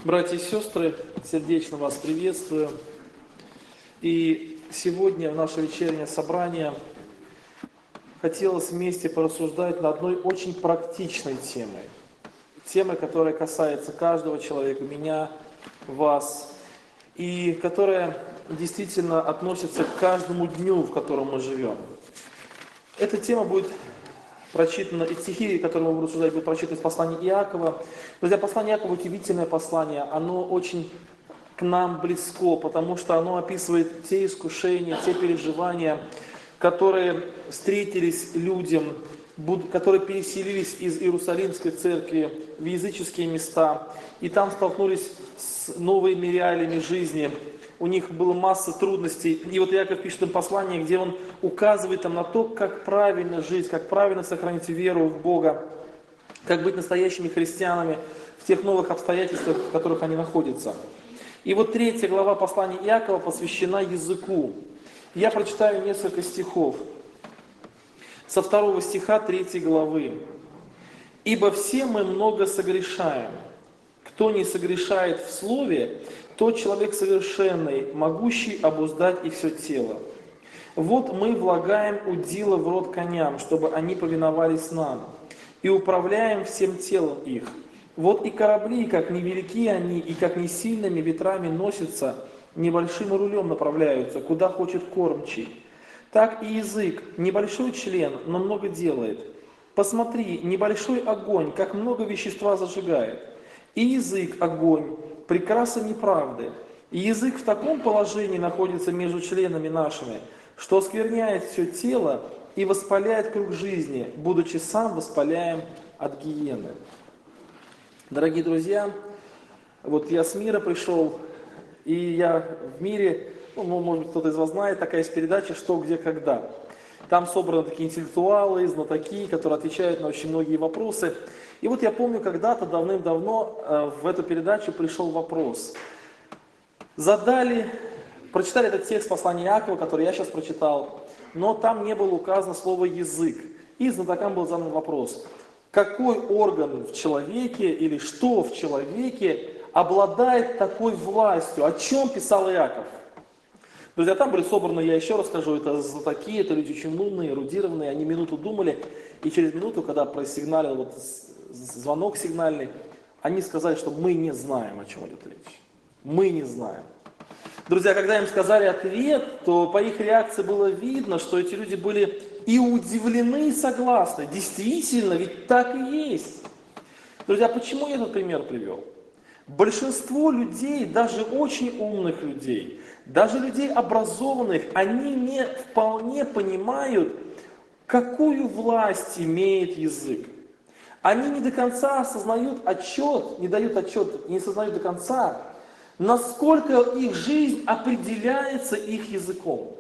Братья и сестры, сердечно вас приветствую. И сегодня в наше вечернее собрание хотелось вместе порассуждать над одной очень практичной темой. Темой, которая касается каждого человека, меня, вас, и которая действительно относится к каждому дню, в котором мы живем. Эта тема будет прочитана, и стихи, которые мы будем рассуждать, будут прочитаны из послания Иакова. Друзья, послание Иакова, удивительное послание, оно очень к нам близко, потому что оно описывает те искушения, те переживания, которые встретились людям, которые переселились из Иерусалимской церкви в языческие места, и там столкнулись с новыми реалиями жизни. У них была масса трудностей. И вот Иаков пишет им послание, где он указывает им на то, как правильно жить, как правильно сохранить веру в Бога, как быть настоящими христианами в тех новых обстоятельствах, в которых они находятся. И вот 3 глава послания Иакова посвящена языку. Я прочитаю несколько стихов. Со 2 стиха 3 главы. «Ибо все мы много согрешаем. Кто не согрешает в слове, тот человек совершенный, могущий обуздать и все тело. Вот мы влагаем удила в рот коням, чтобы они повиновались нам, и управляем всем телом их. Вот и корабли, как невелики они, и как не сильными ветрами носятся, небольшим рулем направляются, куда хочет кормчий. Так и язык, небольшой член, но много делает. Посмотри, небольшой огонь, как много вещества зажигает. И язык, огонь, прекраса неправды. И язык в таком положении находится между членами нашими, что оскверняет все тело и воспаляет круг жизни, будучи сам воспаляем от гиены». Дорогие друзья, вот я с мира пришел, и я в мире, может быть, кто-то из вас знает, такая есть передача «Что, где, когда». Там собраны такие интеллектуалы, знатоки, которые отвечают на очень многие вопросы. И вот я помню, когда-то, давным-давно, в эту передачу пришел вопрос. Прочитали этот текст послания Иакова, который я сейчас прочитал, но там не было указано слово «язык». И знатокам был задан вопрос, какой орган в человеке или что в человеке обладает такой властью, о чем писал Иаков. Друзья, там были собраны, я еще раз скажу, это знатоки, это люди очень умные, эрудированные, они минуту думали, и через минуту, когда просигналил вот звонок сигнальный, они сказали, что мы не знаем, о чем идет речь. Мы не знаем. Друзья, когда им сказали ответ, то по их реакции было видно, что эти люди были и удивлены, и согласны. Действительно, ведь так и есть. Друзья, почему я этот пример привел? Большинство людей, даже очень умных людей, даже людей образованных, они не вполне понимают, какую власть имеет язык. Они не до конца осознают отчет, не дают отчет, не осознают до конца, насколько их жизнь определяется их языком.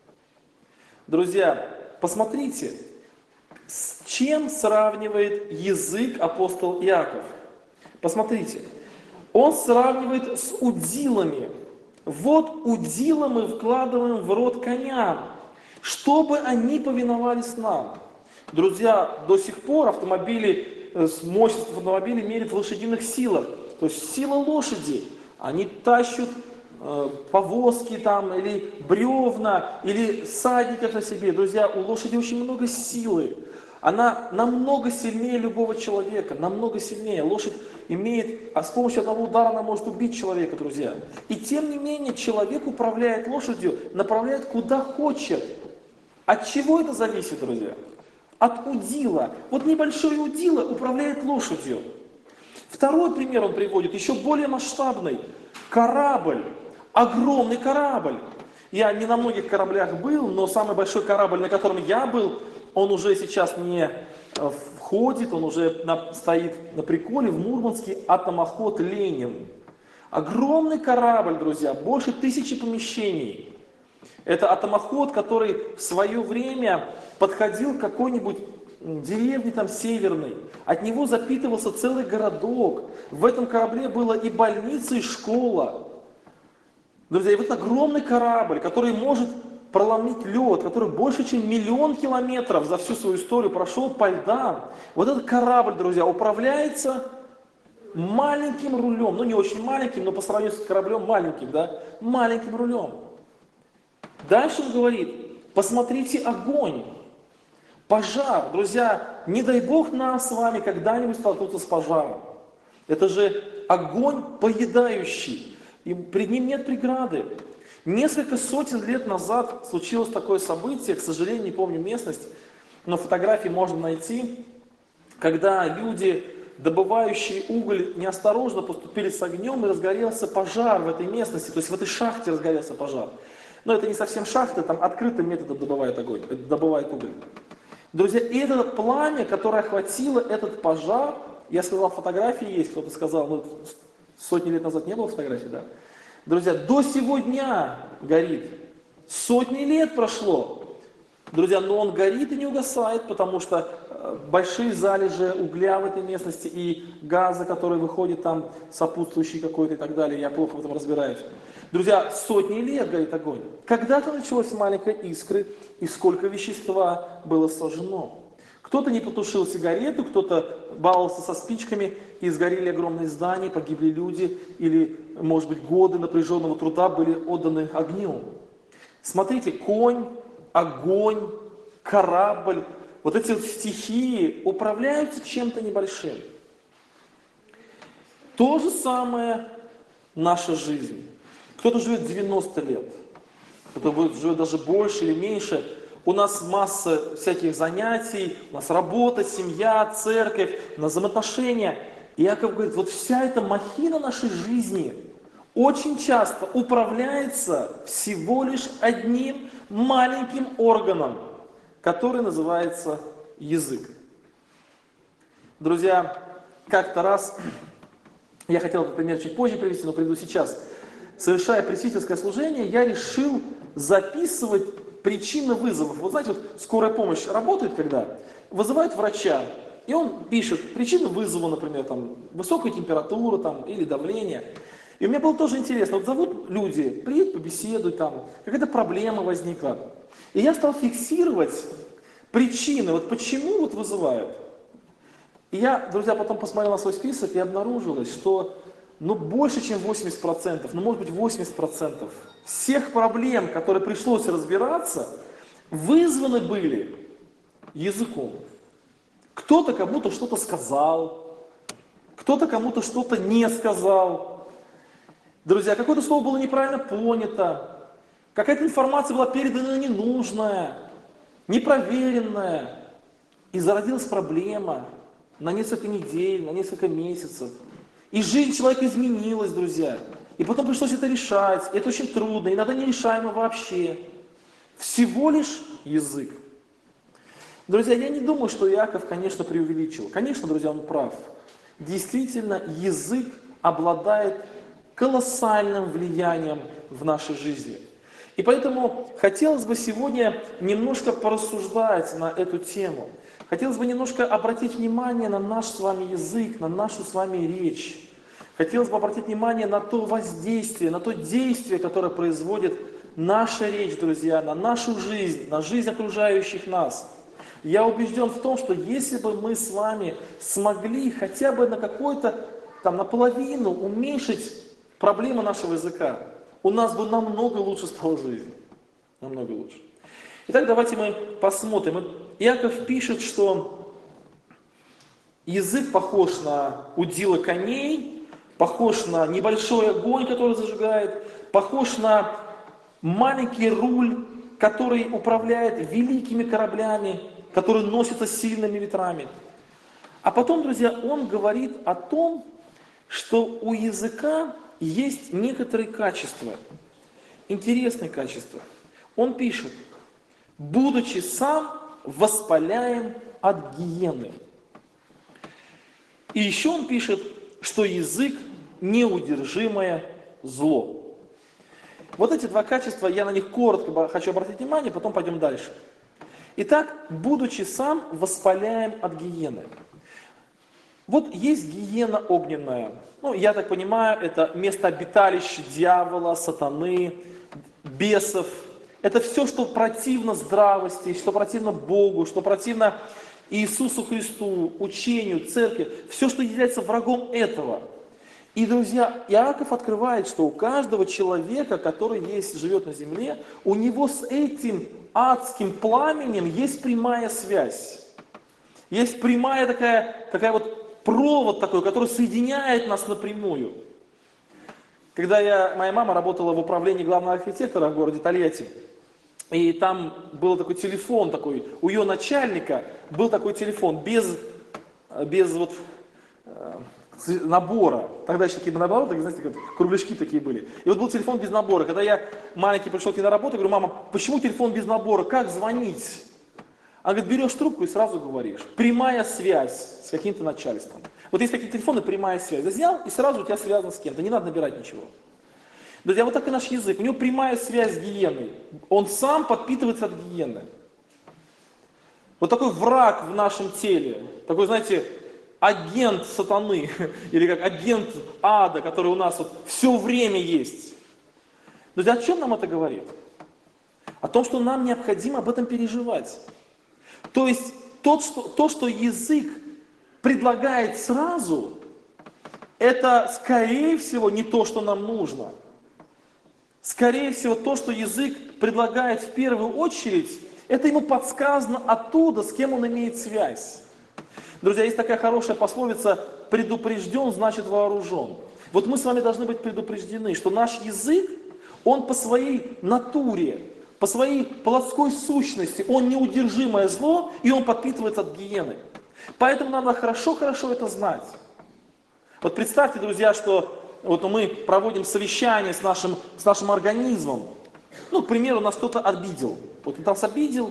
Друзья, посмотрите, с чем сравнивает язык апостол Иаков. Посмотрите, он сравнивает с удилами. Вот удила мы вкладываем в рот коням, чтобы они повиновались нам. Друзья, до сих пор мощность автомобилей меряют в лошадиных силах. То есть сила лошади. Они тащат повозки там, или бревна, или всадников на себе. Друзья, у лошади очень много силы. Она намного сильнее любого человека, намного сильнее. Лошадь имеет, с помощью одного удара она может убить человека, друзья. И тем не менее, человек управляет лошадью, направляет куда хочет. От чего это зависит, друзья? От удила. Вот небольшой удила управляет лошадью. Второй пример он приводит, еще более масштабный. Корабль. Огромный корабль. Я не на многих кораблях был, но самый большой корабль, на котором я был, он уже сейчас не входит, он уже стоит на приколе в Мурманске, атомоход «Ленин». Огромный корабль, друзья, больше 1000 помещений. Это атомоход, который в свое время подходил к какой-нибудь деревне там северной. От него запитывался целый городок. В этом корабле была и больница, и школа. Друзья, и вот огромный корабль, который может проломить лед, который больше, чем 1 000 000 километров за всю свою историю прошел по льдам. Вот этот корабль, друзья, управляется маленьким рулем, ну не очень маленьким, но по сравнению с кораблем маленьким, да, маленьким рулем. Дальше он говорит, посмотрите огонь, пожар. Друзья, не дай Бог нам с вами когда-нибудь столкнуться с пожаром. Это же огонь поедающий, и перед ним нет преграды. Несколько сотен лет назад случилось такое событие, к сожалению, не помню местность, но фотографии можно найти, когда люди, добывающие уголь, неосторожно поступили с огнем, и разгорелся пожар в этой местности, то есть в этой шахте разгорелся пожар. Но это не совсем шахта, там открытым методом добывают уголь. Друзья, и это пламя, которое охватило этот пожар, я сказал, фотографии есть, кто-то сказал, ну, сотни лет назад не было фотографий, да? Друзья, до сего дня горит. Сотни лет прошло. Друзья, но он горит и не угасает, потому что большие залежи угля в этой местности и газа, который выходит там, сопутствующий какой-то и так далее, я плохо в этом разбираюсь. Друзья, сотни лет горит огонь. Когда-то началась маленькая искры, и сколько вещества было сожжено. Кто-то не потушил сигарету, кто-то баловался со спичками, и сгорели огромные здания, погибли люди, или, может быть, годы напряженного труда были отданы огню. Смотрите, конь, огонь, корабль, вот эти вот стихии управляются чем-то небольшим. То же самое наша жизнь. Кто-то живет 90 лет, кто-то живет даже больше или меньше. У нас масса всяких занятий, у нас работа, семья, церковь, у нас взаимоотношения. И Иаков говорит, вот вся эта махина нашей жизни очень часто управляется всего лишь одним маленьким органом, который называется язык. Друзья, как-то раз, я хотел этот пример чуть позже привести, но приведу сейчас. Совершая пресвитерское служение, я решил записывать причины вызовов. Вот знаете, вот скорая помощь работает, когда вызывают врача, и он пишет причину вызова, например, там, высокая температура там, или давление. И у меня было тоже интересно, вот зовут люди, приедут побеседуют, там, какая-то проблема возникла. И я стал фиксировать причины, вот почему вот вызывают. И я, друзья, потом посмотрел на свой список и обнаружилось, что больше, чем 80%, может быть 80% всех проблем, которые пришлось разбираться, вызваны были языком. Кто-то кому-то что-то сказал, кто-то кому-то что-то не сказал. Друзья, какое-то слово было неправильно понято, какая-то информация была передана ненужная, непроверенная, и зародилась проблема на несколько недель, на несколько месяцев. И жизнь человека изменилась, друзья. И потом пришлось это решать. И это очень трудно, иногда нерешаемо вообще. Всего лишь язык. Друзья, я не думаю, что Иаков, конечно, преувеличил. Конечно, друзья, он прав. Действительно, язык обладает колоссальным влиянием в нашей жизни. И поэтому хотелось бы сегодня немножко порассуждать на эту тему. Хотелось бы немножко обратить внимание на наш с вами язык, на нашу с вами речь. Хотелось бы обратить внимание на то воздействие, на то действие, которое производит наша речь, друзья, на нашу жизнь, на жизнь окружающих нас. Я убежден в том, что если бы мы с вами смогли хотя бы на какой-то, наполовину уменьшить проблемы нашего языка, у нас бы намного лучше стала жизнь. Намного лучше. Итак, давайте мы посмотрим. Иаков пишет, что язык похож на удила коней, похож на небольшой огонь, который зажигает, похож на маленький руль, который управляет великими кораблями, которые носятся сильными ветрами. А потом, друзья, он говорит о том, что у языка есть некоторые качества, интересные качества. Он пишет, будучи сам воспаляем от гиены. И еще он пишет, что язык неудержимое зло. Вот эти два качества, я на них коротко хочу обратить внимание, потом пойдем дальше. Итак, будучи сам воспаляем от гиены. Вот есть гиена огненная. Я так понимаю, это место обиталища дьявола, сатаны, бесов. Это все, что противно здравости, что противно Богу, что противно Иисусу Христу, учению, церкви, все, что является врагом этого. И, друзья, Иаков открывает, что у каждого человека, который живет на земле, у него с этим адским пламенем есть прямая связь. Есть прямая такая вот провод такой, который соединяет нас напрямую. Когда моя мама работала в управлении главного архитектора в городе Тольятти, и там был такой телефон, у ее начальника был такой телефон без набора. Тогда еще такие наборы, знаете, как кругляшки такие были. И вот был телефон без набора. Когда я маленький пришел к ней на работу, говорю: мама, почему телефон без набора? Как звонить? Она говорит: берешь трубку и сразу говоришь. Прямая связь с каким-то начальством. Вот есть такие телефоны, прямая связь. Взял, и сразу у тебя связано с кем-то. Не надо набирать ничего. Друзья, вот так и наш язык. У него прямая связь с гиеной. Он сам подпитывается от гиены. Вот такой враг в нашем теле. Такой, знаете, агент сатаны. Или как агент ада, который у нас вот все время есть. Друзья, о чем нам это говорит? О том, что нам необходимо об этом переживать. То есть то, что язык предлагает сразу, это, скорее всего, не то, что нам нужно. Скорее всего, то, что язык предлагает в первую очередь, это ему подсказано оттуда, с кем он имеет связь. Друзья, есть такая хорошая пословица: предупрежден, значит вооружен. Вот мы с вами должны быть предупреждены, что наш язык, он по своей натуре, по своей плотской сущности, он неудержимое зло, и он подпитывается от гиены. Поэтому надо хорошо-хорошо это знать. Вот представьте, друзья, что вот мы проводим совещание с нашим организмом. Ну, к примеру, нас кто-то обидел. Вот он нас обидел,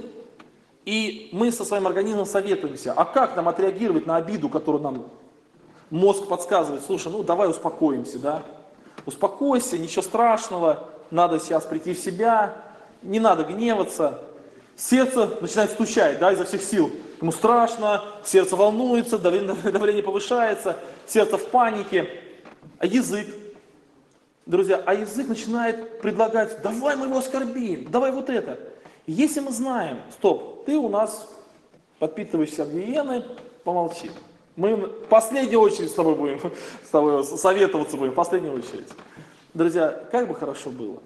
и мы со своим организмом советуемся. А как нам отреагировать на обиду, которую нам мозг подсказывает? Слушай, давай успокоимся, да? Успокойся, ничего страшного, надо сейчас прийти в себя, не надо гневаться. Сердце начинает стучать, да, изо всех сил. Ему страшно, сердце волнуется, давление повышается, сердце в панике. А язык, друзья, язык начинает предлагать: давай мы его оскорбим, давай вот это. И если мы знаем: стоп, ты у нас подпитываешься от гиены, помолчи. Мы в последнюю очередь с тобой советоваться будем, в последнюю очередь. Друзья, как бы хорошо было.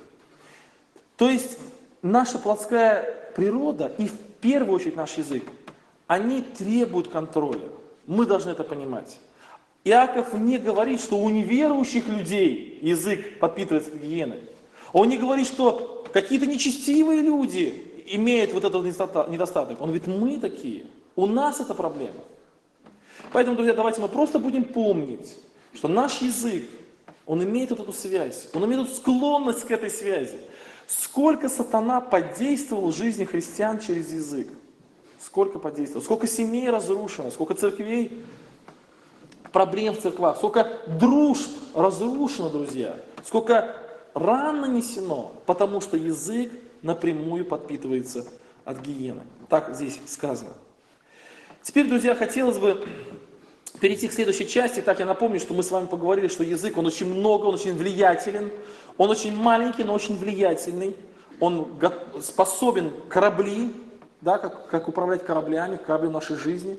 То есть наша плотская природа и в первую очередь наш язык, они требуют контроля. Мы должны это понимать. Иаков не говорит, что у неверующих людей язык подпитывается гиеной. Он не говорит, что какие-то нечестивые люди имеют вот этот недостаток. Он говорит: мы такие, у нас это проблема. Поэтому, друзья, давайте мы просто будем помнить, что наш язык, он имеет вот эту связь, он имеет эту склонность к этой связи. Сколько сатана подействовал в жизни христиан через язык. Сколько подействовал, сколько семей разрушено, сколько церквей, проблем в церквах, сколько дружб разрушено, друзья, сколько ран нанесено, потому что язык напрямую подпитывается от гиены. Так здесь сказано. Теперь, друзья, хотелось бы перейти к следующей части. Так, я напомню, что мы с вами поговорили, что язык, он очень много, он очень влиятелен, он очень маленький, но очень влиятельный, он способен корабли, да, как управлять кораблями в нашей жизни.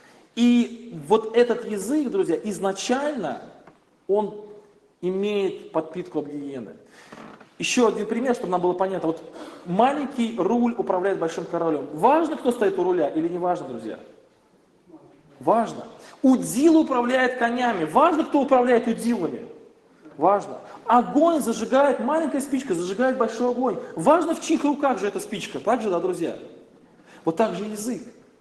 И вот этот язык, друзья, изначально он имеет подпитку от гиены. Еще один пример, чтобы нам было понятно. Вот маленький руль управляет большим кораблем. Важно, кто стоит у руля, или не важно, друзья? Важно. Удил управляет конями. Важно, кто управляет удилами. Важно. Огонь зажигает, маленькая спичка зажигает большой огонь. Важно, в чьих руках же эта спичка. Так же, да, друзья? Вот так же язык.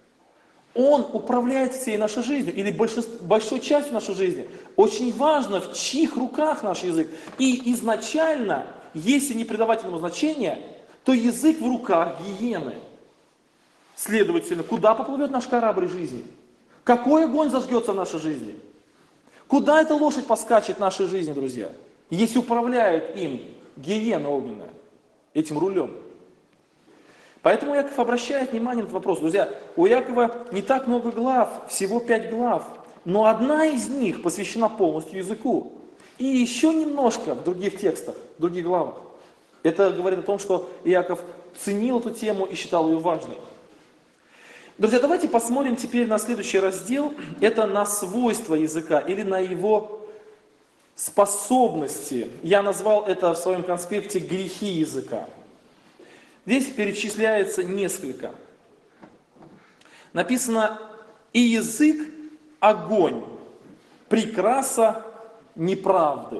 Он управляет всей нашей жизнью, или большой частью нашей жизни. Очень важно, в чьих руках наш язык. И изначально, если не придавать этому значения, то язык в руках гиены. Следовательно, куда поплывет наш корабль жизни? Какой огонь зажгется в нашей жизни? Куда эта лошадь поскачет в нашей жизни, друзья? Если управляет им гиена огненная, этим рулем. Поэтому Иаков обращает внимание на этот вопрос. Друзья, у Иакова не так много глав, всего 5 глав, но одна из них посвящена полностью языку. И еще немножко в других текстах, в других главах. Это говорит о том, что Иаков ценил эту тему и считал ее важной. Друзья, давайте посмотрим теперь на следующий раздел. Это на свойства языка или на его способности. Я назвал это в своем конспекте грехи языка. Здесь перечисляется несколько. Написано: «И язык – огонь, прекраса неправды».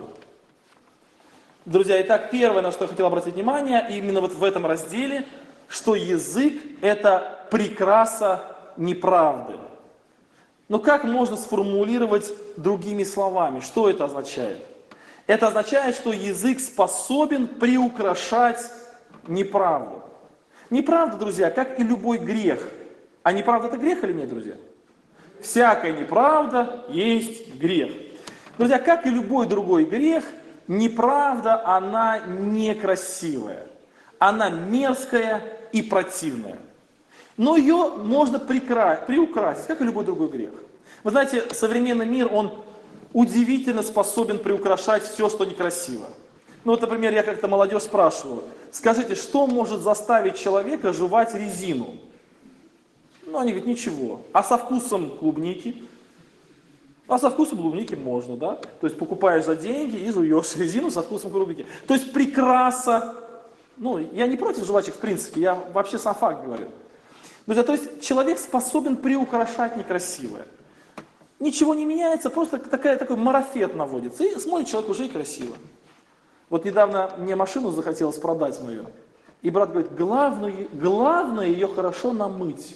Друзья, итак, первое, на что я хотел обратить внимание, именно вот в этом разделе, что язык – это прекраса неправды. Но как можно сформулировать другими словами? Что это означает? Это означает, что язык способен приукрашать неправду. Неправда, друзья, как и любой грех. А неправда – это грех или нет, друзья? Всякая неправда есть грех. Друзья, как и любой другой грех, неправда, она некрасивая. Она мерзкая и противная. Но ее можно приукрасить, как и любой другой грех. Вы знаете, современный мир, он удивительно способен приукрашать все, что некрасиво. Ну вот, например, я как-то молодежь спрашиваю: скажите, что может заставить человека жевать резину? Ну, они говорят: ничего. А со вкусом клубники? А со вкусом клубники можно, да? То есть покупаешь за деньги и жуешь резину со вкусом клубники. То есть прекраса. Ну, я не против жвачек в принципе, я вообще сам факт говорю. Друзья, то есть человек способен приукрашать некрасивое. Ничего не меняется, просто такой марафет наводится. И смотрит человек уже и красиво. Вот недавно мне машину захотелось продать мою. И брат говорит: главное ее хорошо намыть.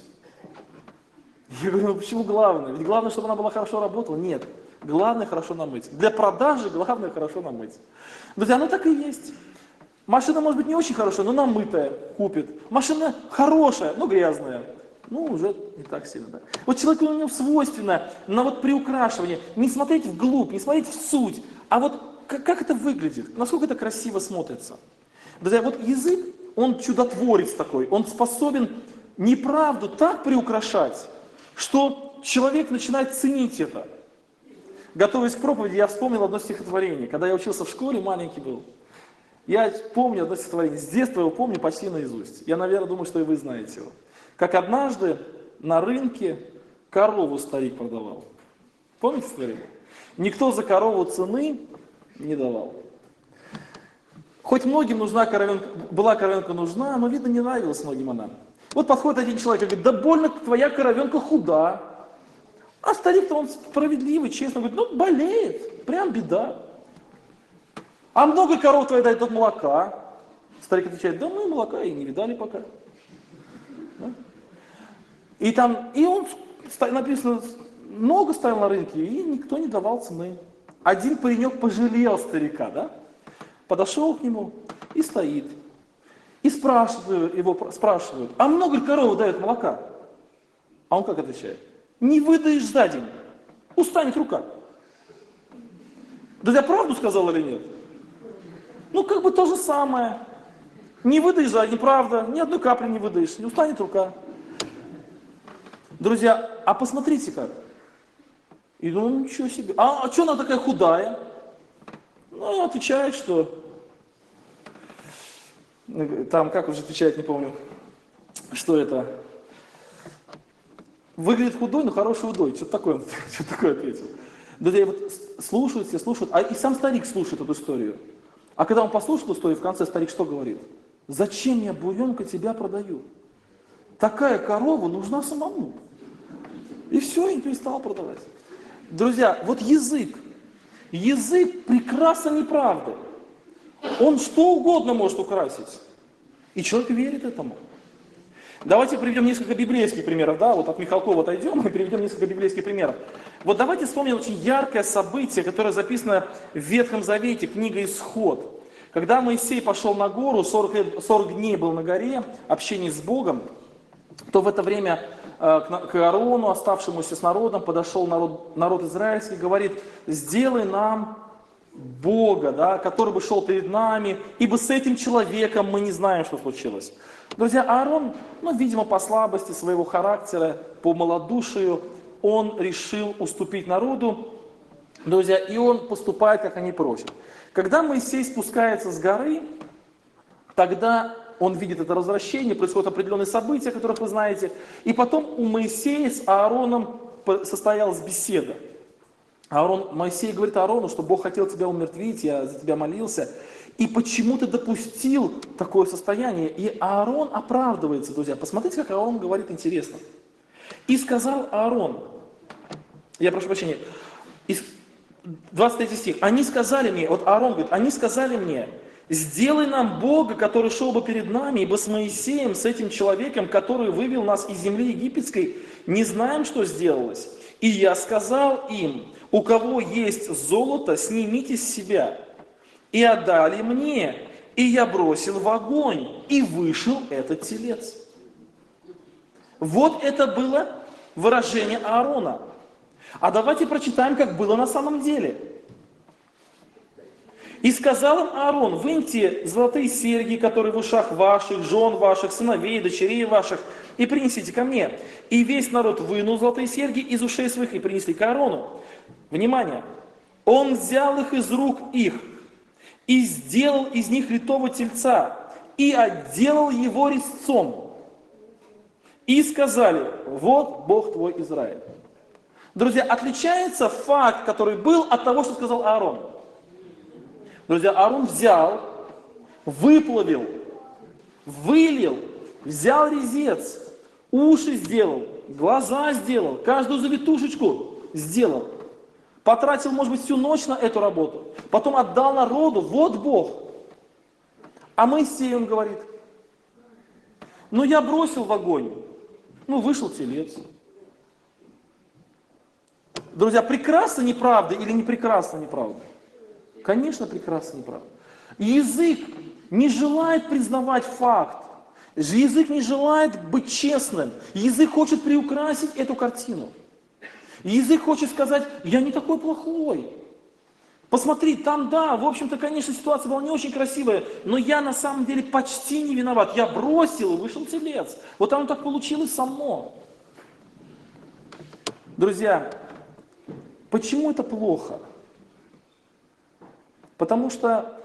Я говорю: ну почему главное? Ведь главное, чтобы она была хорошо работала. Нет, главное хорошо намыть. Для продажи главное хорошо намыть. Друзья, оно так и есть. Машина может быть не очень хорошая, но намытая купит. Машина хорошая, но грязная. Ну, уже не так сильно, да. Вот человеку у него свойственно на вот приукрашивание, не смотреть вглубь, не смотреть в суть, а вот как это выглядит, насколько это красиво смотрится. Друзья, вот язык, он чудотворец такой, он способен неправду так приукрашать, что человек начинает ценить это. Готовясь к проповеди, я вспомнил одно стихотворение. Когда я учился в школе, маленький был, я помню одно стихотворение, с детства его помню почти наизусть. Я, наверное, думаю, что и вы знаете его. Как однажды на рынке корову старик продавал. Помните стихотворение? Никто за корову цены не давал. Хоть многим была коровенка нужна, но, видно, не нравилась многим она. Вот подходит один человек и говорит: да больно твоя коровенка худа. А старик-то он справедливый, честно, говорит: ну болеет, прям беда. А много коров твоя дает от молока? Старик отвечает: да мы молока и не видали пока. Да? И он, написано, много стоял на рынке, и никто не давал цены. Один паренек пожалел старика, да? Подошел к нему и стоит. И спрашивают: а много ли коровы дает молока? А он как отвечает: не выдаешь за день, устанет рука. Да я правду сказал или нет? Ну, как бы то же самое. Не выдаешь за день, правда, ни одной капли не выдаешь, не устанет рука. Друзья, а посмотрите как. И думаю: ничего себе. А что она такая худая? Ну, отвечает, что... Там, как уже отвечает, не помню, что это. Выглядит худой, но хороший худой. Что-то такое ответил. Друзья, вот слушают, все слушают, и сам старик слушает эту историю. А когда он послушал историю, в конце старик что говорит? Зачем я, буренка, тебя продаю? Такая корова нужна самому. И все, и не перестал продавать. Друзья, вот язык прекрасно неправда. Он что угодно может украсить. И человек верит этому. Давайте приведем несколько библейских примеров. Да? Вот от Михалкова отойдем и приведем несколько библейских примеров. Вот давайте вспомним очень яркое событие, которое записано в Ветхом Завете, книга Исход. Когда Моисей пошел на гору, 40 дней был на горе, общение с Богом, то в это время к Аарону, оставшемуся с народом, подошел народ израильский, говорит: сделай нам Бога, да, который бы шел перед нами, ибо с этим человеком мы не знаем, что случилось. Друзья, Аарон, видимо, по слабости своего характера, по малодушию, он решил уступить народу, друзья, и он поступает, как они просят. Когда Моисей спускается с горы, тогда он видит это развращение, происходят определенные события, которых вы знаете. И потом у Моисея с Аароном состоялась беседа. Моисей говорит Аарону, что Бог хотел тебя умертвить, я за тебя молился. И почему ты допустил такое состояние? И Аарон оправдывается, друзья. Посмотрите, как Аарон говорит интересно. И сказал Аарон, я прошу прощения, 23 стих, они сказали мне, вот Аарон говорит, они сказали мне, сделай нам Бога, который шел бы перед нами, ибо с Моисеем, с этим человеком, который вывел нас из земли египетской, не знаем, что сделалось. И я сказал им, у кого есть золото, снимите с себя. И отдали мне, и я бросил в огонь, и вышел этот телец. Вот это было выражение Аарона. А давайте прочитаем, как было на самом деле. И сказал им Аарон, выньте золотые серьги, которые в ушах ваших, жен ваших, сыновей, дочерей ваших, и принесите ко мне. И весь народ вынул золотые серьги из ушей своих и принесли к Аарону. Внимание! Он взял их из рук их и сделал из них литого тельца и отделал его резцом. И сказали, вот Бог твой Израиль. Друзья, отличается факт, который был, от того, что сказал Аарон. Друзья, Аарон взял, выплавил, вылил, взял резец, уши сделал, глаза сделал, каждую завитушечку сделал. Потратил, может быть, всю ночь на эту работу. Потом отдал народу, вот Бог. А Моисей, он говорит, ну я бросил в огонь, ну вышел телец. Друзья, прекрасно неправда или не прекрасно неправда? Конечно, прекрасно неправда. Язык не желает признавать факт. Язык не желает быть честным. Язык хочет приукрасить эту картину. Язык хочет сказать, я не такой плохой. Посмотри, там да, в общем-то, конечно, ситуация была не очень красивая, но я на самом деле почти не виноват. Я бросил, и вышел телец. Вот оно так получилось само. Друзья, почему это плохо? Потому что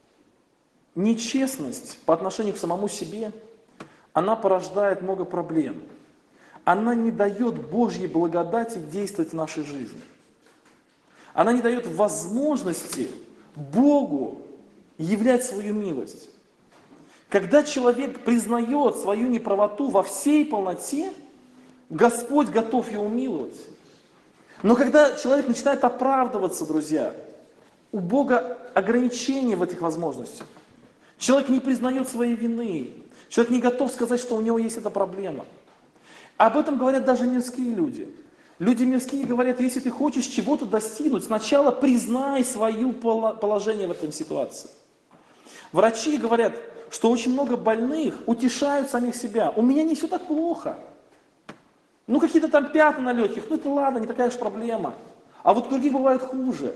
нечестность по отношению к самому себе, она порождает много проблем. Она не дает Божьей благодати действовать в нашей жизни. Она не дает возможности Богу являть свою милость. Когда человек признает свою неправоту во всей полноте, Господь готов его миловать. Но когда человек начинает оправдываться, друзья, у Бога ограничения в этих возможностях. Человек не признает своей вины. Человек не готов сказать, что у него есть эта проблема. Об этом говорят даже мирские люди. Люди мирские говорят, если ты хочешь чего-то достигнуть, сначала признай свое положение в этой ситуации. Врачи говорят, что очень много больных утешают самих себя. У меня не все так плохо. Ну какие-то там пятна на легких, ну это ладно, не такая уж проблема. А вот у других бывает хуже.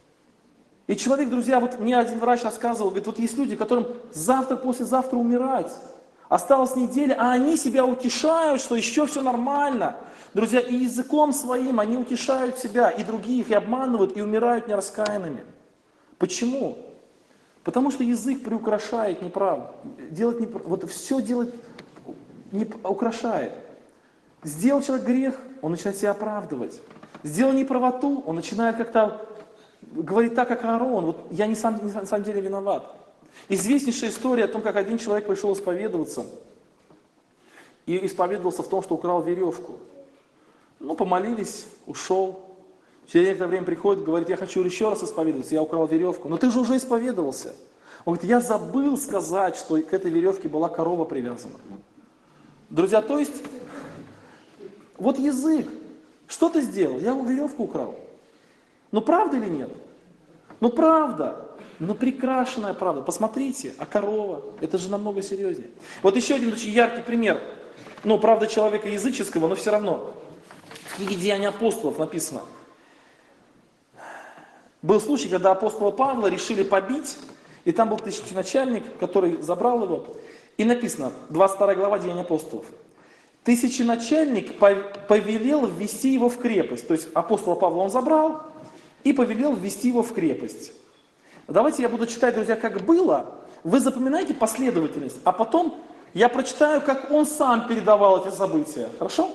И человек, друзья, вот мне один врач рассказывал, говорит, вот есть люди, которым завтра, послезавтра умирать. Осталась неделя, а они себя утешают, что еще все нормально. Друзья, и языком своим они утешают себя, и других, и обманывают, и умирают нераскаянными. Почему? Потому что язык приукрашает неправду. Вот все делает, украшает. Сделал человек грех, он начинает себя оправдывать. Сделал неправоту, он начинает как-то говорить так, как Аарон. Вот я на самом деле виноват. Известнейшая история о том, как один человек пришел исповедоваться и исповедовался в том, что украл веревку. Ну, помолились, ушел. Через некоторое время приходит, говорит, я хочу еще раз исповедоваться, я украл веревку. Но ты же уже исповедовался. Он говорит, я забыл сказать, что к этой веревке была корова привязана. Друзья, то есть, вот язык. Что ты сделал? Я веревку украл. Ну, правда или нет? Ну, правда. Но прикрашенная правда. Посмотрите, а корова, это же намного серьезнее. Вот еще один очень яркий пример. Ну, правда, человека языческого, но все равно. В книге «Деяния апостолов» написано. Был случай, когда апостола Павла решили побить, и там был тысяченачальник, который забрал его. И написано, 22 глава «Деяния апостолов». Тысяченачальник повелел ввести его в крепость. То есть апостола Павла он забрал и повелел ввести его в крепость. Давайте я буду читать, друзья, как было, Вы запоминаете последовательность, а потом я прочитаю, как он сам передавал эти события. Хорошо?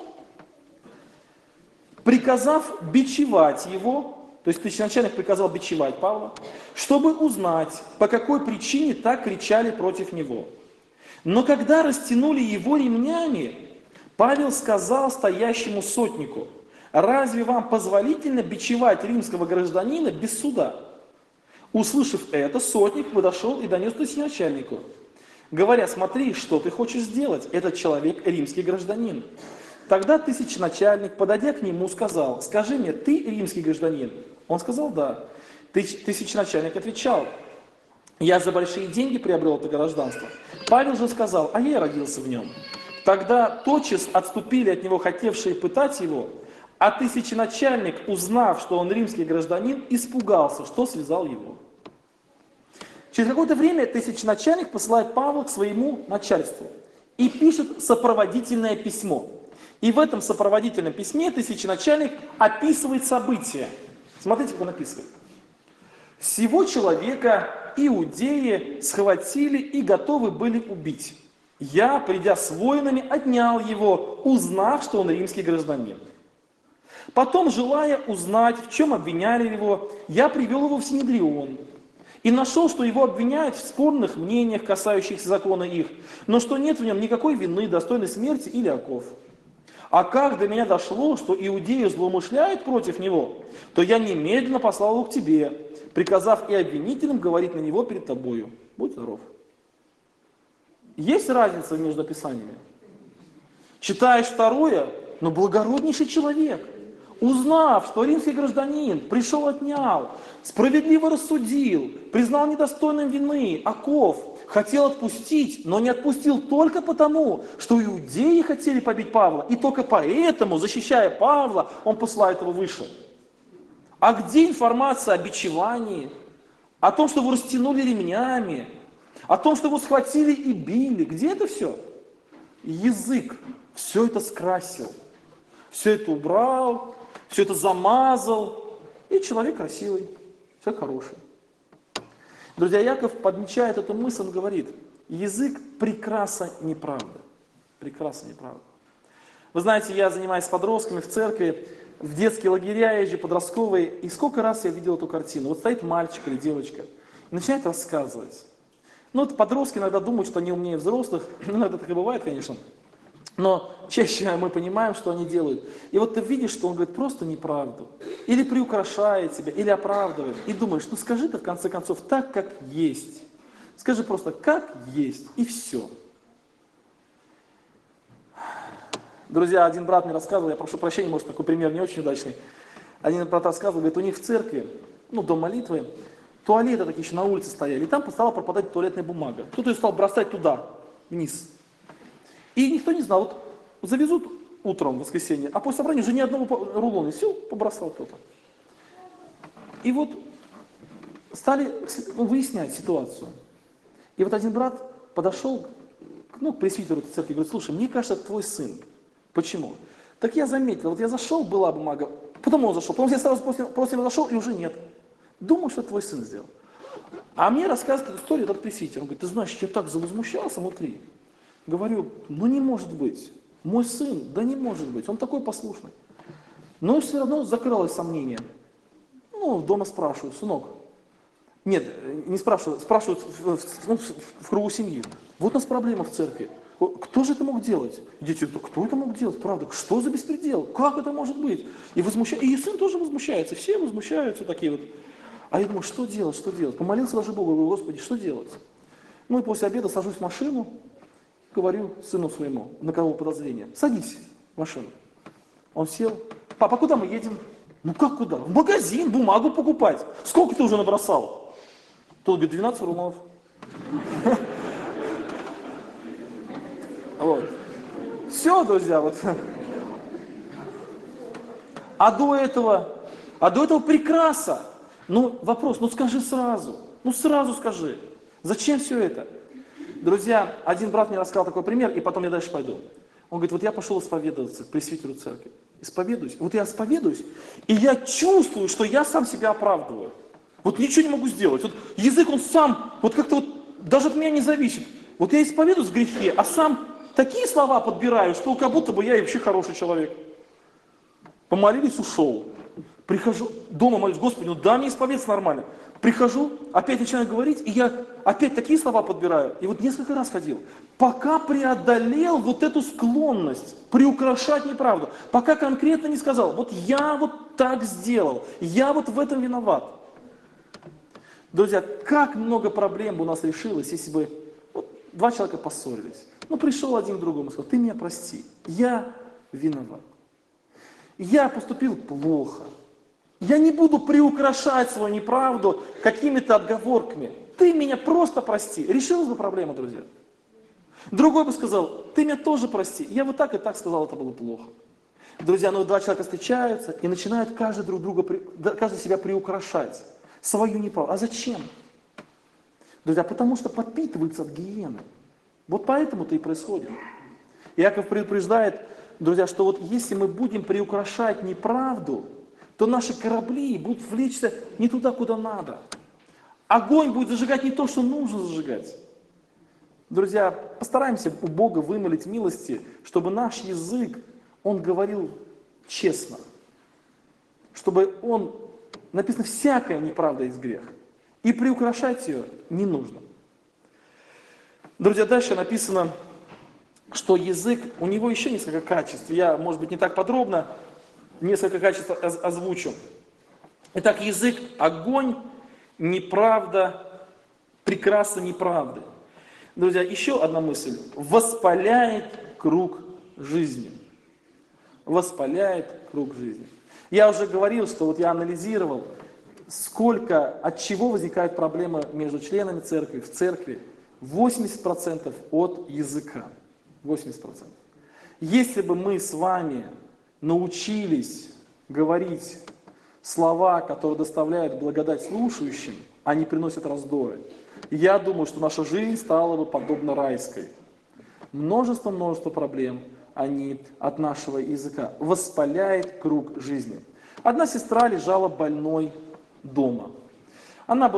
Приказав бичевать его, то есть тысяченачальник приказал бичевать Павла, чтобы узнать, по какой причине так кричали против него. Но когда растянули его ремнями, Павел сказал стоящему сотнику: «Разве вам позволительно бичевать римского гражданина без суда?» Услышав это, сотник подошел и донес тысяченачальнику, говоря: «Смотри, что ты хочешь сделать, этот человек римский гражданин». Тогда тысяченачальник, подойдя к нему, сказал: «Скажи мне, ты римский гражданин?» Он сказал: «Да». Тысяченачальник отвечал: «Я за большие деньги приобрел это гражданство». Павел же сказал: «А я родился в нем». Тогда тотчас отступили от него хотевшие пытать его, а тысяченачальник, узнав, что он римский гражданин, испугался, что связал его. Через какое-то время тысяченачальник посылает Павла к своему начальству и пишет сопроводительное письмо. И в этом сопроводительном письме тысяченачальник описывает события. Смотрите, как он описывает. «Сего человека иудеи схватили и готовы были убить. Я, придя с воинами, отнял его, узнав, что он римский гражданин. Потом, желая узнать, в чем обвиняли его, я привел его в Синедрион и нашел, что его обвиняют в спорных мнениях, касающихся закона их, но что нет в нем никакой вины, достойной смерти или оков. А как до меня дошло, что иудеи злоумышляют против него, то я немедленно послал его к тебе, приказав и обвинителям говорить на него перед тобою. Будь здоров». Есть разница между описаниями? Читаешь второе, но благороднейший человек, узнав, что римский гражданин пришел, отнял, справедливо рассудил, признал недостойным вины, оков, хотел отпустить, но не отпустил только потому, что иудеи хотели побить Павла, и только поэтому, защищая Павла, он посылает его выше. А где информация о бичевании, о том, что его растянули ремнями, о том, что его схватили и били? Где это все? Язык все это скрасил, все это убрал, все это замазал, и человек красивый, человек хороший. Друзья, Яков подмечает эту мысль, он говорит: язык прекраса неправды. Прекраса неправды. Вы знаете, я занимаюсь с подростками в церкви, в детские лагеря езжу, подростковые, и сколько раз я видел эту картину. Вот стоит мальчик или девочка и начинает рассказывать. Ну вот подростки иногда думают, что они умнее взрослых, иногда так и бывает, конечно, но чаще мы понимаем, что они делают. И вот ты видишь, что он говорит просто неправду, или приукрашает тебя, или оправдывает, и думаешь: ну скажи ты в конце концов так, как есть. Скажи просто как есть, и все. Друзья, один брат мне рассказывал, я прошу прощения, может такой пример не очень удачный. Один брат рассказывал, говорит, у них в церкви, дом молитвы, туалеты такие еще на улице стояли, и там стала пропадать туалетная бумага. Кто-то ее стал бросать туда, вниз. И никто не знал, вот завезут утром в воскресенье, а после собрания уже ни одного рулона, и все, побросал кто-то. И вот стали выяснять ситуацию. И вот один брат подошел к пресвитеру этой церкви и говорит: слушай, мне кажется, это твой сын. Почему? Так я заметил, вот я зашел, была бумага, потом он зашел, потом я сразу после него зашел, и уже нет. Думаю, что это твой сын сделал. А мне рассказывает эту историю этот пресвитер. Он говорит: ты знаешь, я так завозмущался внутри. Говорю: ну не может быть. Мой сын, да не может быть. Он такой послушный. Но все равно закралось сомнение. Дома спрашивают: сынок. Нет, не спрашивают, спрашивают в кругу семьи. Вот у нас проблема в церкви. Кто же это мог делать? Дети: кто это мог делать? Правда, что за беспредел? Как это может быть? И сын тоже возмущается, все возмущаются такие вот. А я думаю, что делать, что делать? Помолился даже Богу, говорю: Господи, что делать? И после обеда сажусь в машину, говорю сыну своему, на кого подозрение: садись в машину. Он сел: папа, куда мы едем? Как куда? В магазин, бумагу покупать. Сколько ты уже набросал? Тот говорит: 12 рулонов. Вот. Все, друзья, вот. А до этого прекраса. Вопрос, скажи сразу. Сразу скажи. Зачем все это? Друзья, один брат мне рассказал такой пример, и потом я дальше пойду. Он говорит: вот я пошел исповедоваться к пресвитеру церкви. Исповедуюсь. Вот я исповедуюсь, и я чувствую, что я сам себя оправдываю. Вот ничего не могу сделать. Вот язык, он сам, вот как-то даже от меня не зависит. Вот я исповедуюсь в грехе, а сам такие слова подбираю, что как будто бы я и вообще хороший человек. Помолились, ушел. Прихожу, дома молюсь, Господи, ну дай мне исповедаться нормально. Прихожу, опять начинаю говорить, и я опять такие слова подбираю. И вот несколько раз ходил. Пока преодолел вот эту склонность приукрашать неправду. Пока конкретно не сказал, вот я вот так сделал, я вот в этом виноват. Друзья, как много проблем бы у нас решилось, если бы вот, два человека поссорились. Ну, пришел один к другому и сказал, ты меня прости, я виноват. Я поступил плохо. Я не буду приукрашать свою неправду какими-то отговорками. Ты меня просто прости. Решилась бы проблема, друзья. Другой бы сказал, ты меня тоже прости. Я вот так и так сказал, это было плохо. Друзья, ну два человека встречаются и начинают каждый себя приукрашать. Свою неправду. А зачем? Друзья, потому что подпитываются от гиены. Вот поэтому-то и происходит. Иаков предупреждает, друзья, что вот если мы будем приукрашать неправду, то наши корабли будут влечься не туда, куда надо. Огонь будет зажигать не то, что нужно зажигать. Друзья, постараемся у Бога вымолить милости, чтобы наш язык, он говорил честно. Чтобы он, написано, всякая неправда есть грех. И приукрашать ее не нужно. Друзья, дальше написано, что язык, у него еще несколько качеств. Я, может быть, не так подробно, несколько качеств озвучу. Итак, язык – огонь, неправда, прекраса неправды. Друзья, еще одна мысль. Воспаляет круг жизни. Воспаляет круг жизни. Я уже говорил, что вот я анализировал, от чего возникают проблемы между членами церкви, в церкви. 80% от языка. 80%. Если бы мы с вами научились говорить слова, которые доставляют благодать слушающим, а не приносят раздоры, я думаю, что наша жизнь стала бы подобно райской. Множество проблем, они от нашего языка. Воспаляет круг жизни. Одна сестра лежала больной дома. Она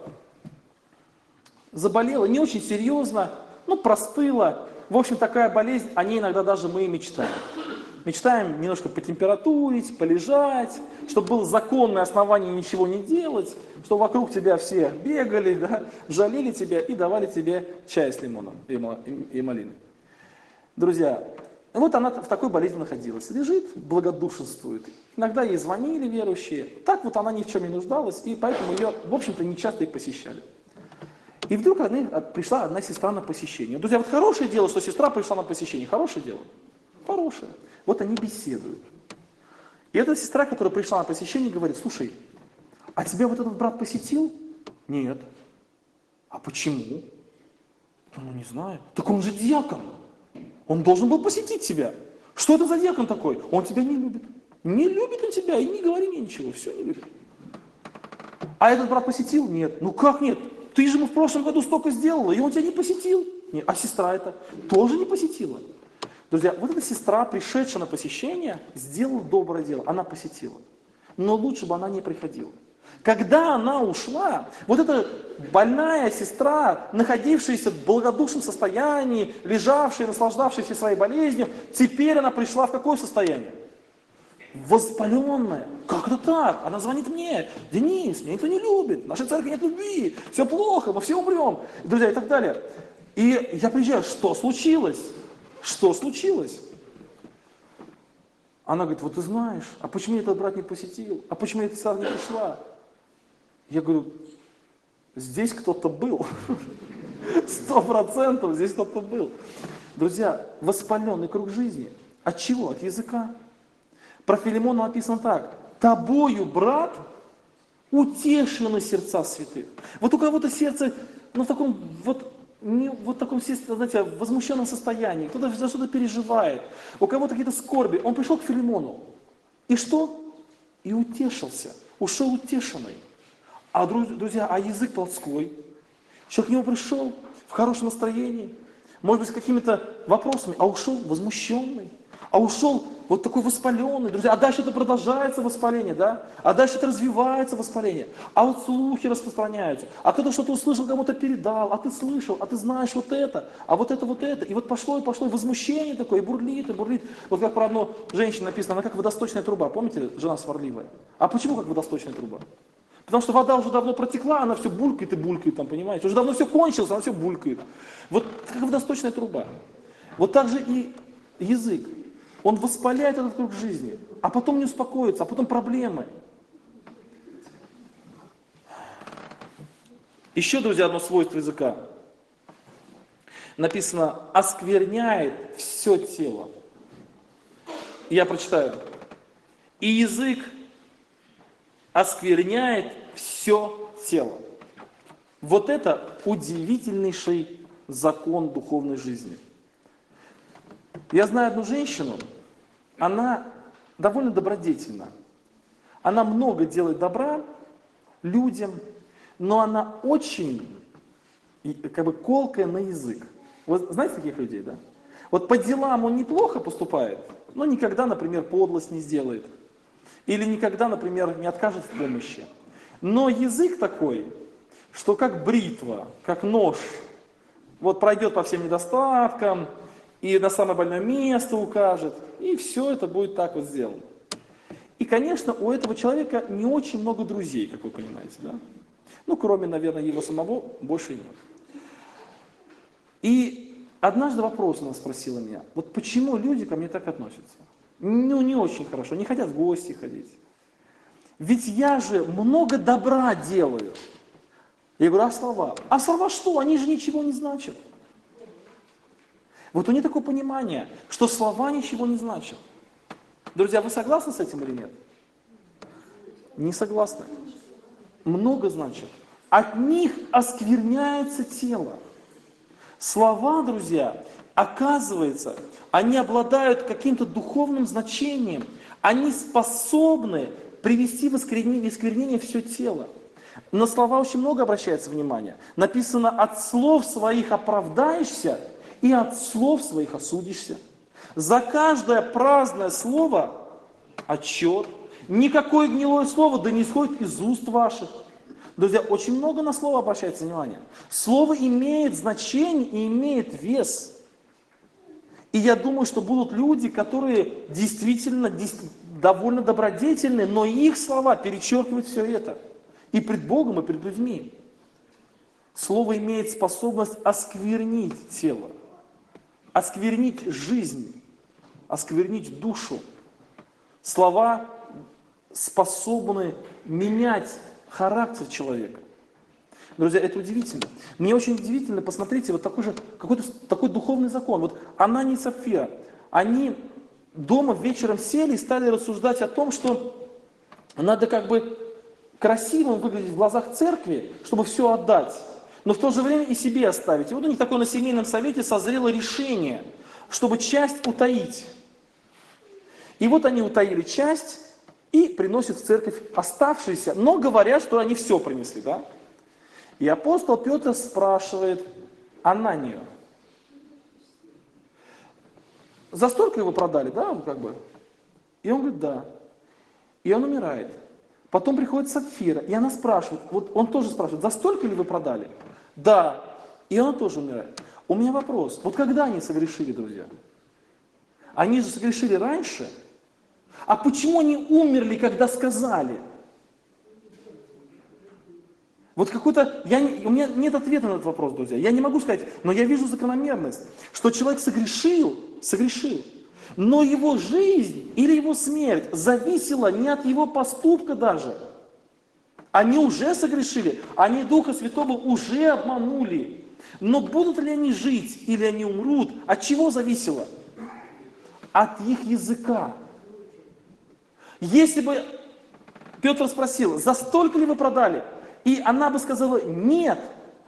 заболела не очень серьезно, простыла. В общем, такая болезнь, о ней иногда даже мы и мечтаем. Мечтаем немножко потемпературить, полежать, чтобы было законное основание ничего не делать, чтобы вокруг тебя все бегали, да, жалели тебя и давали тебе чай с лимоном и малиной. Друзья, вот она в такой болезни находилась. Лежит, благодушествует. Иногда ей звонили верующие. Так вот она ни в чем не нуждалась, и поэтому ее, в общем-то, не часто и посещали. И вдруг пришла одна сестра на посещение. Друзья, вот хорошее дело, что сестра пришла на посещение. Хорошее дело? Хорошее. Вот они беседуют. И эта сестра, которая пришла на посещение, говорит, слушай, а тебя вот этот брат посетил? Нет. А почему? Ну, не знаю. Так он же диакон. Он должен был посетить тебя. Что это за диакон такой? Он тебя не любит. Не любит он тебя, и не говори мне ничего, все не любит. А этот брат посетил? Нет. Ну как нет? Ты же ему в прошлом году столько сделала, и он тебя не посетил. Нет. А сестра эта тоже не посетила. Друзья, вот эта сестра, пришедшая на посещение, сделала доброе дело, она посетила. Но лучше бы она не приходила. Когда она ушла, вот эта больная сестра, находившаяся в благодушном состоянии, лежавшая, наслаждавшаяся своей болезнью, теперь она пришла в какое состояние? Воспаленная. Как это так? Она звонит мне. Денис, меня никто не любит, в нашей церкви нет любви, все плохо, мы все умрем. Друзья, и так далее. И я приезжаю, что случилось? Что случилось? Она говорит, вот ты знаешь, а почему я этот брат не посетил? А почему эта сестра не пришла? Я говорю, здесь кто-то был. 100% здесь кто-то был. Друзья, воспаленный круг жизни. От чего? От языка. Про Филимона написано так. Тобою, брат, утешены сердца святых. Вот у кого-то сердце, в таком таком, знаете, возмущенном состоянии, кто-то за что-то переживает, у кого-то какие-то скорби. Он пришел к Филимону. И что? И утешился. Ушел утешенный. А, друзья, язык плотской. Человек к нему пришел в хорошем настроении, может быть, с какими-то вопросами, а ушел возмущенный, а ушел вот такой воспаленный, друзья, а дальше это продолжается воспаление, да, а дальше это развивается воспаление, а вот слухи распространяются, а кто-то что-то услышал, кому-то передал, а ты слышал, а ты знаешь вот это, а вот это, и вот пошло, и возмущение такое, и бурлит, и бурлит. Вот как про одну женщину написано, она как водосточная труба, помните, жена сварливая? А почему как водосточная труба? Потому что вода уже давно протекла, она все булькает и булькает, там, понимаете, уже давно все кончилось, она все булькает. Вот как водосточная труба. Вот так же и язык. Он воспаляет этот круг жизни, а потом не успокоится, а потом проблемы. Еще, друзья, одно свойство языка. Написано, оскверняет все тело. Я прочитаю. И язык оскверняет все тело. Вот это удивительнейший закон духовной жизни. Я знаю одну женщину, она довольно добродетельна. Она много делает добра людям, но она очень как бы колкая на язык. Вы знаете таких людей, да? Вот по делам он неплохо поступает, но никогда, например, подлость не сделает. Или никогда, например, не откажет в помощи. Но язык такой, что как бритва, как нож, вот пройдет по всем недостаткам, и на самое больное место укажет, и все это будет так вот сделано. И, конечно, у этого человека не очень много друзей, как вы понимаете, да? Ну, кроме, наверное, его самого, больше нет. И однажды вопрос она спросила меня, вот почему люди ко мне так относятся? Ну, не очень хорошо, не хотят в гости ходить. Ведь я же много добра делаю. Я говорю, а слова? А слова что? Они же ничего не значат. Вот у них такое понимание, что слова ничего не значат. Друзья, вы согласны с этим или нет? Не согласны. Много значит. От них оскверняется тело. Слова, друзья, оказывается, они обладают каким-то духовным значением. Они способны привести в осквернение все тело. На слова очень много обращается внимание. Написано, от слов своих оправдаешься, и от слов своих осудишься. За каждое праздное слово отчет. Никакое гнилое слово да не исходит из уст ваших. Друзья, очень много на слово обращается внимание. Слово имеет значение и имеет вес. И я думаю, что будут люди, которые действительно довольно добродетельны, но их слова перечеркивают все это. И пред Богом, и пред людьми. Слово имеет способность осквернить тело, осквернить жизнь, осквернить душу. Слова способны менять характер человека. Друзья, это удивительно. Мне очень удивительно, посмотрите, вот такой же, какой-то такой духовный закон. Вот Анания и Сапфира, они дома вечером сели и стали рассуждать о том, что надо как бы красивым выглядеть в глазах церкви, чтобы все отдать, но в то же время и себе оставить. И вот у них такое на семейном совете созрело решение, чтобы часть утаить. И вот они утаили часть и приносят в церковь оставшиеся, но говорят, что они все принесли, да? И апостол Петр спрашивает Ананию: за столько его продали, да, как бы? И он говорит, да. И он умирает. Потом приходит Сапфира, и она спрашивает, вот он тоже спрашивает, за столько ли вы продали? Да. И он тоже умирает. У меня вопрос, вот когда они согрешили, друзья? Они же согрешили раньше. А почему они умерли, когда сказали? Вот какой-то, у меня нет ответа на этот вопрос, друзья. Я не могу сказать, но я вижу закономерность, что человек согрешил, но его жизнь или его смерть зависела не от его поступка даже. Они уже согрешили, они Духа Святого уже обманули. Но будут ли они жить или они умрут, от чего зависело? От их языка. Если бы Петр спросил, за столько ли вы продали? И она бы сказала, нет,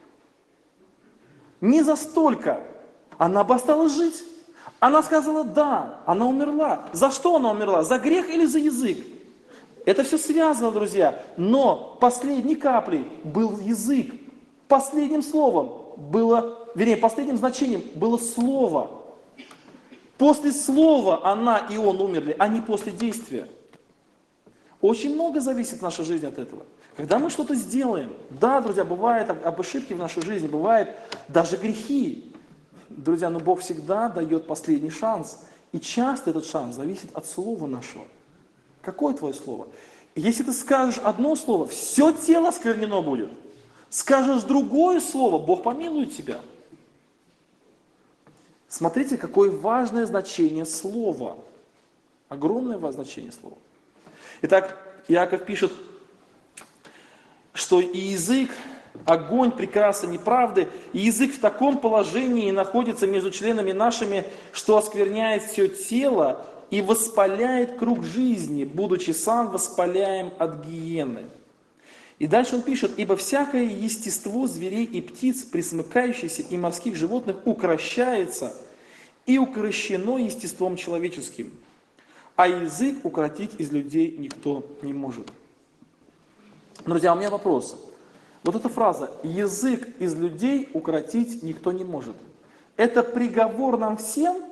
не за столько. Она бы осталась жить. Она сказала, да, она умерла. За что она умерла? За грех или за язык? Это все связано, друзья. Но последней каплей был язык. Последним словом было, последним значением было слово. После слова она и он умерли, а не после действия. Очень много зависит в нашей жизни от этого. Когда мы что-то сделаем, да, друзья, бывает ошибки в нашей жизни, бывают даже грехи. Друзья, но Бог всегда дает последний шанс. И часто этот шанс зависит от слова нашего. Какое твое слово? Если ты скажешь одно слово, все тело осквернено будет. Скажешь другое слово, Бог помилует тебя. Смотрите, какое важное значение слова. Огромное значение слова. Итак, Иаков пишет, что и язык, огонь прекраса неправды, и язык в таком положении находится между членами нашими, что оскверняет все тело и воспаляет круг жизни, будучи сам воспаляем от гиены. И дальше он пишет, ибо всякое естество зверей и птиц, пресмыкающихся и морских животных, укращается и укращено естеством человеческим, а язык укротить из людей никто не может. Друзья, у меня вопрос. Вот эта фраза «язык из людей укротить никто не может». Это приговор нам всем?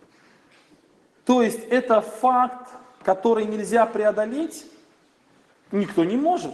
То есть это факт, который нельзя преодолеть? Никто не может.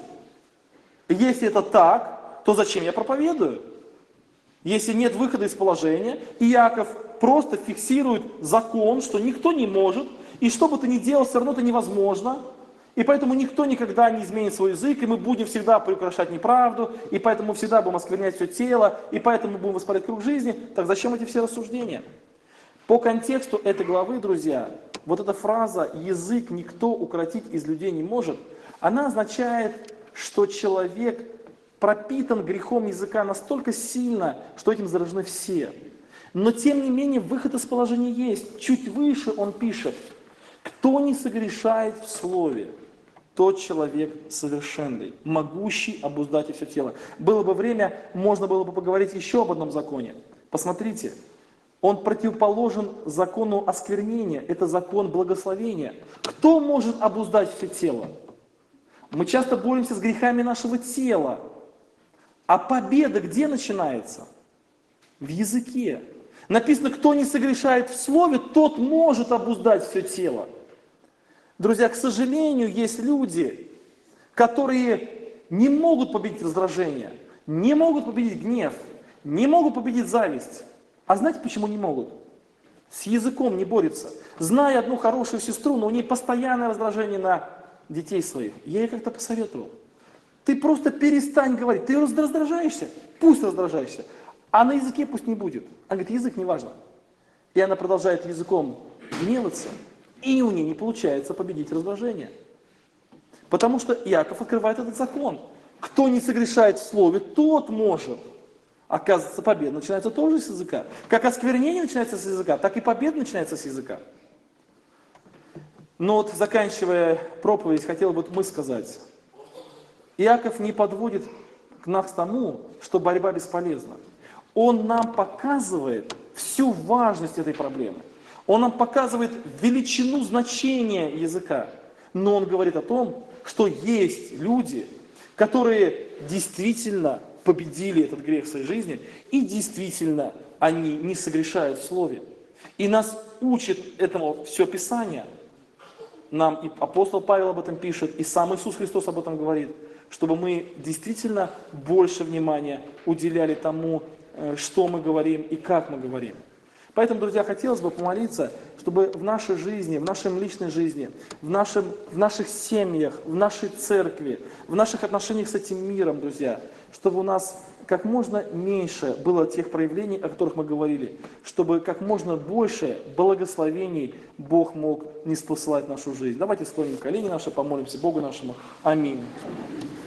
Если это так, то зачем я проповедую? Если нет выхода из положения, Иаков просто фиксирует закон, что никто не может, и что бы ты ни делал, все равно это невозможно. И поэтому никто никогда не изменит свой язык, и мы будем всегда приукрашать неправду, и поэтому всегда будем осквернять все тело, и поэтому будем воспалять круг жизни. Так зачем эти все рассуждения? По контексту этой главы, друзья, вот эта фраза «язык никто укротить из людей не может», она означает, что человек пропитан грехом языка настолько сильно, что этим заражены все. Но тем не менее выход из положения есть. Чуть выше он пишет: «Кто не согрешает в слове, тот человек совершенный, могущий обуздать все тело». Было бы время, можно было бы поговорить еще об одном законе. Посмотрите, он противоположен закону осквернения, это закон благословения. Кто может обуздать все тело? Мы часто боремся с грехами нашего тела. А победа где начинается? В языке. Написано, кто не согрешает в слове, тот может обуздать все тело. Друзья, к сожалению, есть люди, которые не могут победить раздражение, не могут победить гнев, не могут победить зависть. А знаете, почему не могут? С языком не борются. Зная одну хорошую сестру, но у нее постоянное раздражение на детей своих. Я ей как-то посоветовал. Ты просто перестань говорить. Ты раздражаешься? Пусть раздражаешься. А на языке пусть не будет. Она говорит, язык не важно. И она продолжает языком гневаться. И у нее не получается победить раздражение. Потому что Иаков открывает этот закон. Кто не согрешает в слове, тот может. Оказывается, победа начинается тоже с языка. Как осквернение начинается с языка, так и победа начинается с языка. Но вот, заканчивая проповедь, хотел бы мы сказать, Иаков не подводит нас к тому, что борьба бесполезна. Он нам показывает всю важность этой проблемы. Он нам показывает величину значения языка. Но он говорит о том, что есть люди, которые действительно победили этот грех в своей жизни, и действительно они не согрешают в слове. И нас учит этому все Писание. Нам и апостол Павел об этом пишет, и сам Иисус Христос об этом говорит, чтобы мы действительно больше внимания уделяли тому, что мы говорим и как мы говорим. Поэтому, друзья, хотелось бы помолиться, чтобы в нашей жизни, в нашей личной жизни, в наших семьях, в нашей церкви, в наших отношениях с этим миром, друзья, чтобы у нас как можно меньше было тех проявлений, о которых мы говорили, чтобы как можно больше благословений Бог мог ниспосылать в нашу жизнь. Давайте склоним колени наши, помолимся Богу нашему. Аминь.